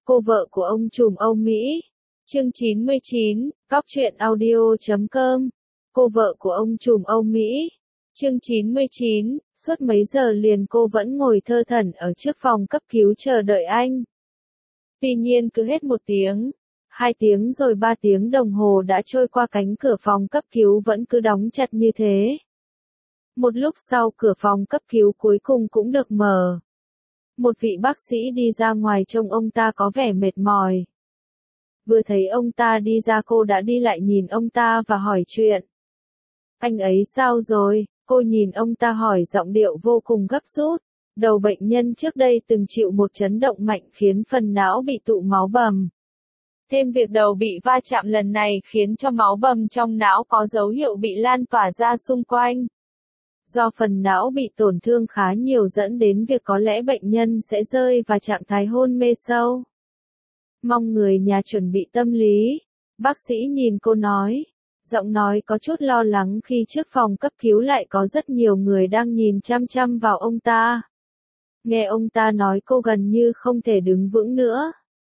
Cô vợ của ông trùm Âu Mỹ. Chương 99, cóc.truyện.audio.com. Cô vợ của ông trùm Âu Mỹ. Chương 99, suốt mấy giờ liền cô vẫn ngồi thơ thẩn ở trước phòng cấp cứu chờ đợi anh. Tuy nhiên cứ hết 1 tiếng, 2 tiếng rồi 3 tiếng đồng hồ đã trôi qua, cánh cửa phòng cấp cứu vẫn cứ đóng chặt như thế. Một lúc sau cửa phòng cấp cứu cuối cùng cũng được mở. Một vị bác sĩ đi ra ngoài, trông ông ta có vẻ mệt mỏi. Vừa thấy ông ta đi ra, cô đã đi lại nhìn ông ta và hỏi chuyện. Anh ấy sao rồi? Cô nhìn ông ta hỏi giọng điệu vô cùng gấp rút. Đầu bệnh nhân trước đây từng chịu một chấn động mạnh khiến phần não bị tụ máu bầm. Thêm việc đầu bị va chạm lần này khiến cho máu bầm trong não có dấu hiệu bị lan tỏa ra xung quanh. Do phần não bị tổn thương khá nhiều dẫn đến việc có lẽ bệnh nhân sẽ rơi vào trạng thái hôn mê sâu. Mong người nhà chuẩn bị tâm lý. Bác sĩ nhìn cô nói. Giọng nói có chút lo lắng khi trước phòng cấp cứu lại có rất nhiều người đang nhìn chăm chăm vào ông ta. Nghe ông ta nói cô gần như không thể đứng vững nữa.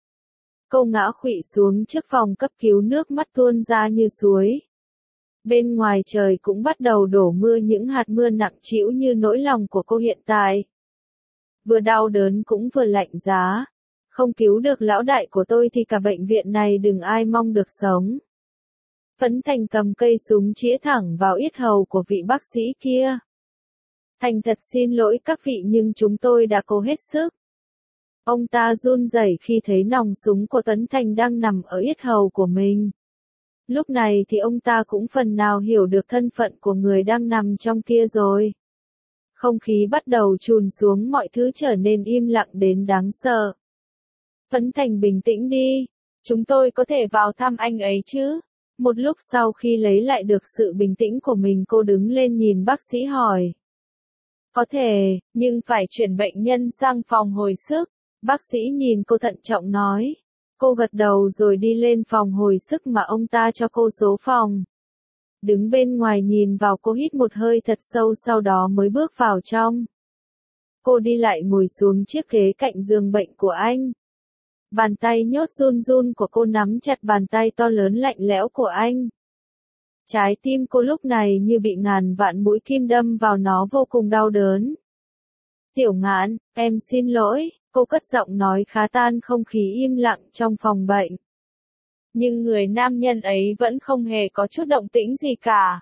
Cô ngã khuỵu xuống trước phòng cấp cứu, nước mắt tuôn ra như suối. Bên ngoài trời cũng bắt đầu đổ mưa, những hạt mưa nặng trĩu như nỗi lòng của cô hiện tại. Vừa đau đớn cũng vừa lạnh giá. Không cứu được lão đại của tôi thì cả bệnh viện này đừng ai mong được sống. Phấn Thành cầm cây súng chĩa thẳng vào yết hầu của vị bác sĩ kia. Thành thật xin lỗi các vị nhưng chúng tôi đã cố hết sức. Ông ta run rẩy khi thấy nòng súng của Tuấn Thành đang nằm ở yết hầu của mình. Lúc này thì ông ta cũng phần nào hiểu được thân phận của người đang nằm trong kia rồi. Không khí bắt đầu trùn xuống, mọi thứ trở nên im lặng đến đáng sợ. Tuấn Thành bình tĩnh đi, chúng tôi có thể vào thăm anh ấy chứ? Một lúc sau khi lấy lại được sự bình tĩnh của mình, cô đứng lên nhìn bác sĩ hỏi. Có thể, nhưng phải chuyển bệnh nhân sang phòng hồi sức. Bác sĩ nhìn cô thận trọng nói. Cô gật đầu rồi đi lên phòng hồi sức mà ông ta cho cô số phòng. Đứng bên ngoài nhìn vào, cô hít một hơi thật sâu sau đó mới bước vào trong. Cô đi lại ngồi xuống chiếc ghế cạnh giường bệnh của anh. Bàn tay nhốt run run của cô nắm chặt bàn tay to lớn lạnh lẽo của anh. Trái tim cô lúc này như bị ngàn vạn mũi kim đâm vào, nó vô cùng đau đớn. Tiểu Ngạn, em xin lỗi, cô cất giọng nói khá tan không khí im lặng trong phòng bệnh. Nhưng người nam nhân ấy vẫn không hề có chút động tĩnh gì cả.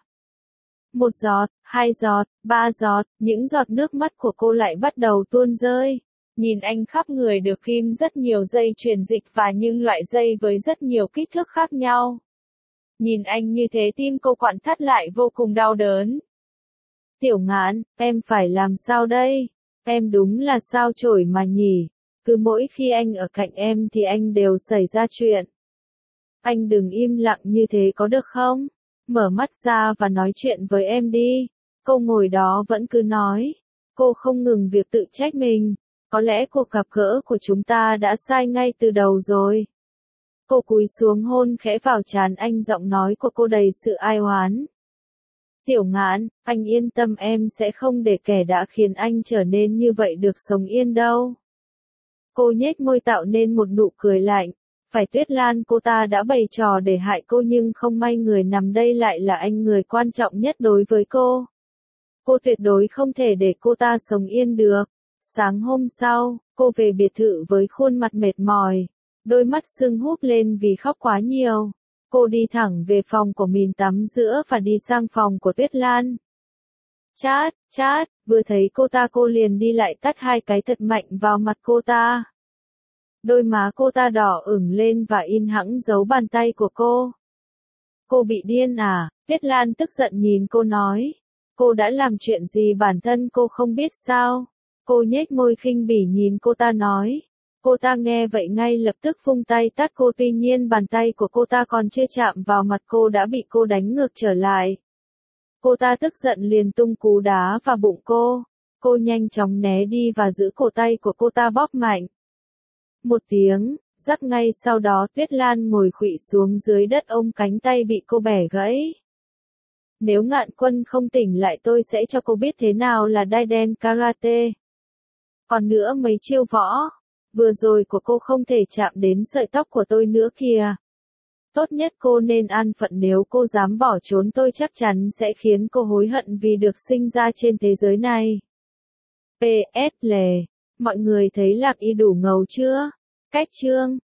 1 giọt, 2 giọt, 3 giọt, những giọt nước mắt của cô lại bắt đầu tuôn rơi. Nhìn anh khắp người được ghim rất nhiều dây truyền dịch và những loại dây với rất nhiều kích thước khác nhau. Nhìn anh như thế tim cô quặn thắt lại vô cùng đau đớn. Tiểu Ngạn, em phải làm sao đây? Em đúng là sao chổi mà nhỉ? Cứ mỗi khi anh ở cạnh em thì anh đều xảy ra chuyện. Anh đừng im lặng như thế có được không? Mở mắt ra và nói chuyện với em đi. Cô ngồi đó vẫn cứ nói. Cô không ngừng việc tự trách mình. Có lẽ cuộc gặp gỡ của chúng ta đã sai ngay từ đầu rồi. Cô cúi xuống hôn khẽ vào trán anh, giọng nói của cô đầy sự ai oán. Tiểu Ngạn, anh yên tâm, em sẽ không để kẻ đã khiến anh trở nên như vậy được sống yên đâu. Cô nhếch môi tạo nên một nụ cười lạnh. Phải Tuyết Lan, cô ta đã bày trò để hại cô nhưng không may người nằm đây lại là anh, người quan trọng nhất đối với cô. Cô tuyệt đối không thể để cô ta sống yên được. Sáng hôm sau, cô về biệt thự với khuôn mặt mệt mỏi, đôi mắt sưng húp lên vì khóc quá nhiều. Cô đi thẳng về phòng của mình tắm rửa và đi sang phòng của Tuyết Lan. Chát, chát, vừa thấy cô ta cô liền đi lại tát 2 cái thật mạnh vào mặt cô ta. Đôi má cô ta đỏ ửng lên và in hẳn dấu bàn tay của cô. Cô bị điên à? Tuyết Lan tức giận nhìn cô nói. Cô đã làm chuyện gì bản thân cô không biết sao? Cô nhếch môi khinh bỉ nhìn cô ta nói. Cô ta nghe vậy ngay lập tức vung tay tát cô, tuy nhiên bàn tay của cô ta còn chưa chạm vào mặt cô đã bị cô đánh ngược trở lại. Cô ta tức giận liền tung cú đá vào bụng cô. Cô nhanh chóng né đi và giữ cổ tay của cô ta bóp mạnh. 1 tiếng, rắc ngay sau đó Tuyết Lan ngồi khuỵu xuống dưới đất, ôm cánh tay bị cô bẻ gãy. Nếu Ngạn Quân không tỉnh lại tôi sẽ cho cô biết thế nào là Daiden Karate. Còn nữa mấy chiêu võ. Vừa rồi của cô không thể chạm đến sợi tóc của tôi nữa kìa. Tốt nhất cô nên an phận, nếu cô dám bỏ trốn tôi chắc chắn sẽ khiến cô hối hận vì được sinh ra trên thế giới này. PS. Lề. Mọi người thấy Lạc Y đủ ngầu chưa? Cách chương